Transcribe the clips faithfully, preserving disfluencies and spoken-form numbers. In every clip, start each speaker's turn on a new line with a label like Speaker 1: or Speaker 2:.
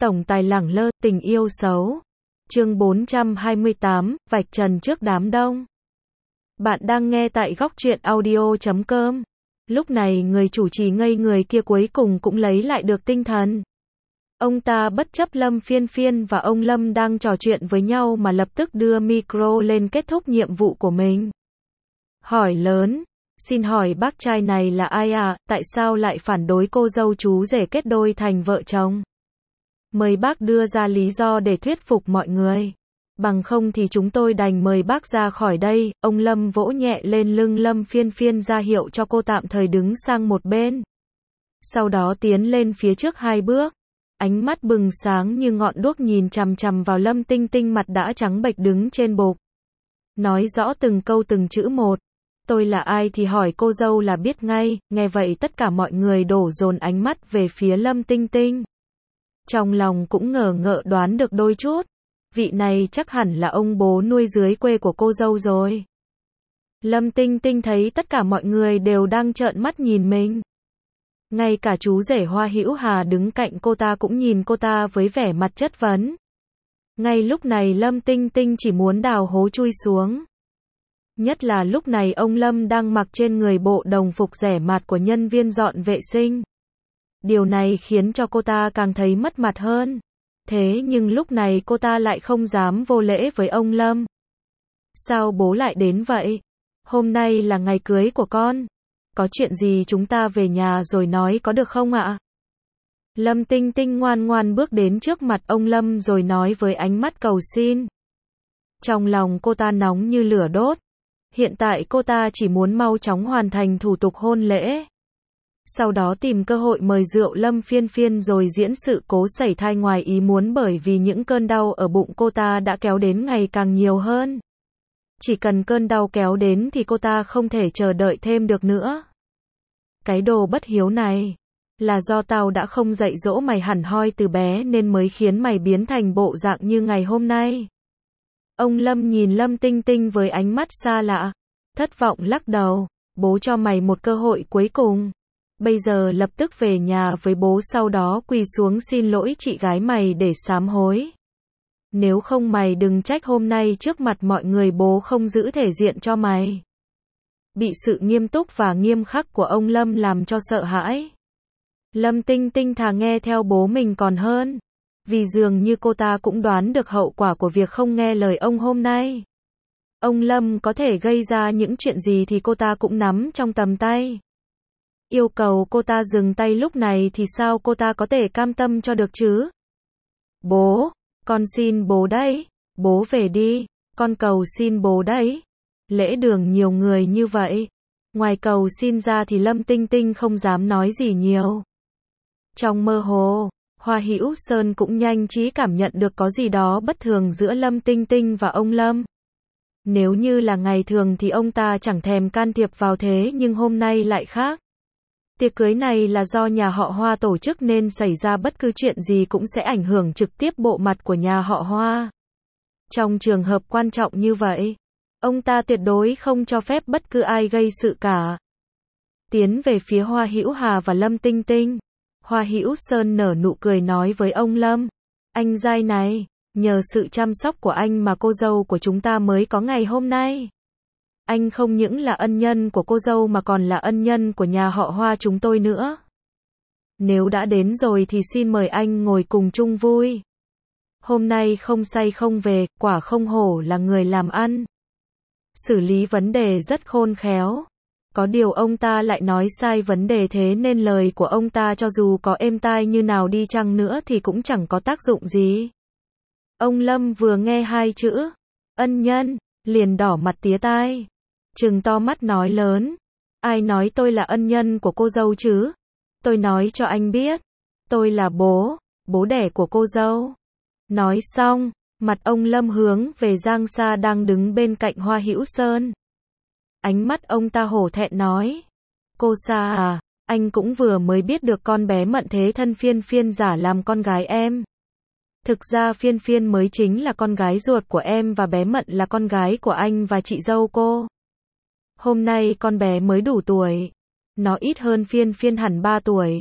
Speaker 1: Tổng tài lẳng lơ, tình yêu xấu. Chương bốn trăm hai mươi tám, vạch trần trước đám đông. Bạn đang nghe tại góc truyện audio chấm com. Lúc này người chủ trì ngây người kia cuối cùng cũng lấy lại được tinh thần. Ông ta bất chấp Lâm Phiên Phiên và ông Lâm đang trò chuyện với nhau mà lập tức đưa micro lên kết thúc nhiệm vụ của mình. Hỏi lớn, xin hỏi bác trai này là ai à, tại sao lại phản đối cô dâu chú rể kết đôi thành vợ chồng? Mời bác đưa ra lý do để thuyết phục mọi người. Bằng không thì chúng tôi đành mời bác ra khỏi đây. Ông Lâm vỗ nhẹ lên lưng Lâm Phiên Phiên ra hiệu cho cô tạm thời đứng sang một bên. Sau đó tiến lên phía trước hai bước. Ánh mắt bừng sáng như ngọn đuốc nhìn chằm chằm vào Lâm Tinh Tinh mặt đã trắng bệch đứng trên bục. Nói rõ từng câu từng chữ một. Tôi là ai thì hỏi cô dâu là biết ngay. Nghe vậy tất cả mọi người đổ dồn ánh mắt về phía Lâm Tinh Tinh. Trong lòng cũng ngờ ngợ đoán được đôi chút. Vị này chắc hẳn là ông bố nuôi dưới quê của cô dâu rồi. Lâm Tinh Tinh thấy tất cả mọi người đều đang trợn mắt nhìn mình. Ngay cả chú rể Hoa Hữu Hà đứng cạnh cô ta cũng nhìn cô ta với vẻ mặt chất vấn. Ngay lúc này Lâm Tinh Tinh chỉ muốn đào hố chui xuống. Nhất là lúc này ông Lâm đang mặc trên người bộ đồng phục rẻ mạt của nhân viên dọn vệ sinh. Điều này khiến cho cô ta càng thấy mất mặt hơn. Thế nhưng lúc này cô ta lại không dám vô lễ với ông Lâm. Sao bố lại đến vậy? Hôm nay là ngày cưới của con. Có chuyện gì chúng ta về nhà rồi nói có được không ạ? Lâm Tinh Tinh ngoan ngoan bước đến trước mặt ông Lâm rồi nói với ánh mắt cầu xin. Trong lòng cô ta nóng như lửa đốt. Hiện tại cô ta chỉ muốn mau chóng hoàn thành thủ tục hôn lễ. Sau đó tìm cơ hội mời rượu Lâm Phiên Phiên rồi diễn sự cố sảy thai ngoài ý muốn bởi vì những cơn đau ở bụng cô ta đã kéo đến ngày càng nhiều hơn. Chỉ cần cơn đau kéo đến thì cô ta không thể chờ đợi thêm được nữa. Cái đồ bất hiếu này, là do tao đã không dạy dỗ mày hẳn hoi từ bé nên mới khiến mày biến thành bộ dạng như ngày hôm nay. Ông Lâm nhìn Lâm Tinh Tinh với ánh mắt xa lạ, thất vọng lắc đầu, bố cho mày một cơ hội cuối cùng. Bây giờ lập tức về nhà với bố sau đó quỳ xuống xin lỗi chị gái mày để sám hối. Nếu không mày đừng trách hôm nay trước mặt mọi người bố không giữ thể diện cho mày. Bị sự nghiêm túc và nghiêm khắc của ông Lâm làm cho sợ hãi. Lâm Tinh Tinh thà nghe theo bố mình còn hơn. Vì dường như cô ta cũng đoán được hậu quả của việc không nghe lời ông hôm nay. Ông Lâm có thể gây ra những chuyện gì thì cô ta cũng nắm trong tầm tay. Yêu cầu cô ta dừng tay lúc này thì sao cô ta có thể cam tâm cho được chứ? Bố, con xin bố đấy, bố về đi, con cầu xin bố đấy. Lễ đường nhiều người như vậy, ngoài cầu xin ra thì Lâm Tinh Tinh không dám nói gì nhiều. Trong mơ hồ, Hoa Hữu Sơn cũng nhanh trí cảm nhận được có gì đó bất thường giữa Lâm Tinh Tinh và ông Lâm. Nếu như là ngày thường thì ông ta chẳng thèm can thiệp vào thế nhưng hôm nay lại khác. Tiệc cưới này là do nhà họ Hoa tổ chức nên xảy ra bất cứ chuyện gì cũng sẽ ảnh hưởng trực tiếp bộ mặt của nhà họ Hoa. Trong trường hợp quan trọng như vậy, ông ta tuyệt đối không cho phép bất cứ ai gây sự cả. Tiến về phía Hoa Hữu Hà và Lâm Tinh Tinh, Hoa Hữu Sơn nở nụ cười nói với ông Lâm, anh giai này, nhờ sự chăm sóc của anh mà cô dâu của chúng ta mới có ngày hôm nay. Anh không những là ân nhân của cô dâu mà còn là ân nhân của nhà họ Hoa chúng tôi nữa. Nếu đã đến rồi thì xin mời anh ngồi cùng chung vui. Hôm nay không say không về, quả không hổ là người làm ăn. Xử lý vấn đề rất khôn khéo. Có điều ông ta lại nói sai vấn đề thế nên lời của ông ta cho dù có êm tai như nào đi chăng nữa thì cũng chẳng có tác dụng gì. Ông Lâm vừa nghe hai chữ ân nhân, liền đỏ mặt tía tai. Trừng to mắt nói lớn, ai nói tôi là ân nhân của cô dâu chứ? Tôi nói cho anh biết, tôi là bố, bố đẻ của cô dâu. Nói xong, mặt ông Lâm hướng về Giang Sa đang đứng bên cạnh Hoa Hữu Sơn. Ánh mắt ông ta hổ thẹn nói, cô Sa à, anh cũng vừa mới biết được con bé Mận thế thân Phiên Phiên giả làm con gái em. Thực ra Phiên Phiên mới chính là con gái ruột của em và bé Mận là con gái của anh và chị dâu cô. Hôm nay con bé mới đủ tuổi. Nó ít hơn Phiên Phiên hẳn ba tuổi.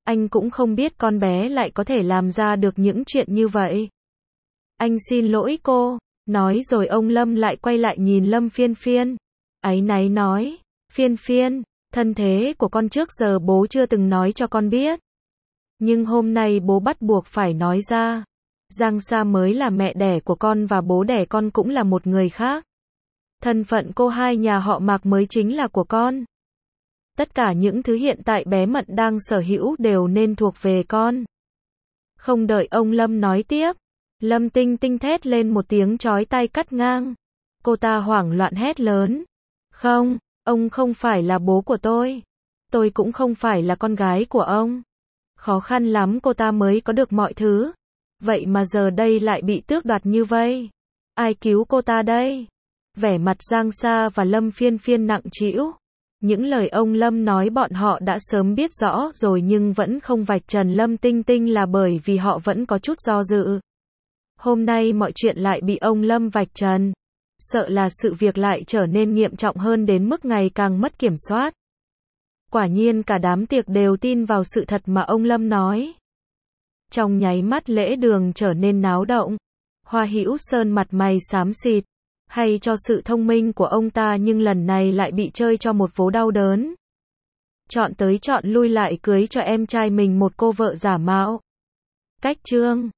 Speaker 1: Anh cũng không biết con bé lại có thể làm ra được những chuyện như vậy. Anh xin lỗi cô. Nói rồi ông Lâm lại quay lại nhìn Lâm Phiên Phiên. Áy náy nói, Phiên Phiên, thân thế của con trước giờ bố chưa từng nói cho con biết. Nhưng hôm nay bố bắt buộc phải nói ra. Giang Sa mới là mẹ đẻ của con và bố đẻ con cũng là một người khác. Thân phận cô hai nhà họ Mạc mới chính là của con. Tất cả những thứ hiện tại bé Mận đang sở hữu đều nên thuộc về con. Không đợi ông Lâm nói tiếp, Lâm Tinh Tinh thét lên một tiếng chói tai cắt ngang. Cô ta hoảng loạn hét lớn. Không, ông không phải là bố của tôi. Tôi cũng không phải là con gái của ông. Khó khăn lắm cô ta mới có được mọi thứ. Vậy mà giờ đây lại bị tước đoạt như vây. Ai cứu cô ta đây? Vẻ mặt Giang Sa và Lâm Phiên Phiên nặng trĩu. Những lời ông Lâm nói bọn họ đã sớm biết rõ rồi nhưng vẫn không vạch trần Lâm Tinh Tinh là bởi vì họ vẫn có chút do dự. Hôm nay mọi chuyện lại bị ông Lâm vạch trần. Sợ là sự việc lại trở nên nghiêm trọng hơn đến mức ngày càng mất kiểm soát. Quả nhiên cả đám tiệc đều tin vào sự thật mà ông Lâm nói. Trong nháy mắt lễ đường trở nên náo động. Hoa Hữu Sơn mặt mày xám xịt. Hay cho sự thông minh của ông ta nhưng lần này lại bị chơi cho một vố đau đớn. Chọn tới chọn lui lại cưới cho em trai mình một cô vợ giả mạo. Cách chương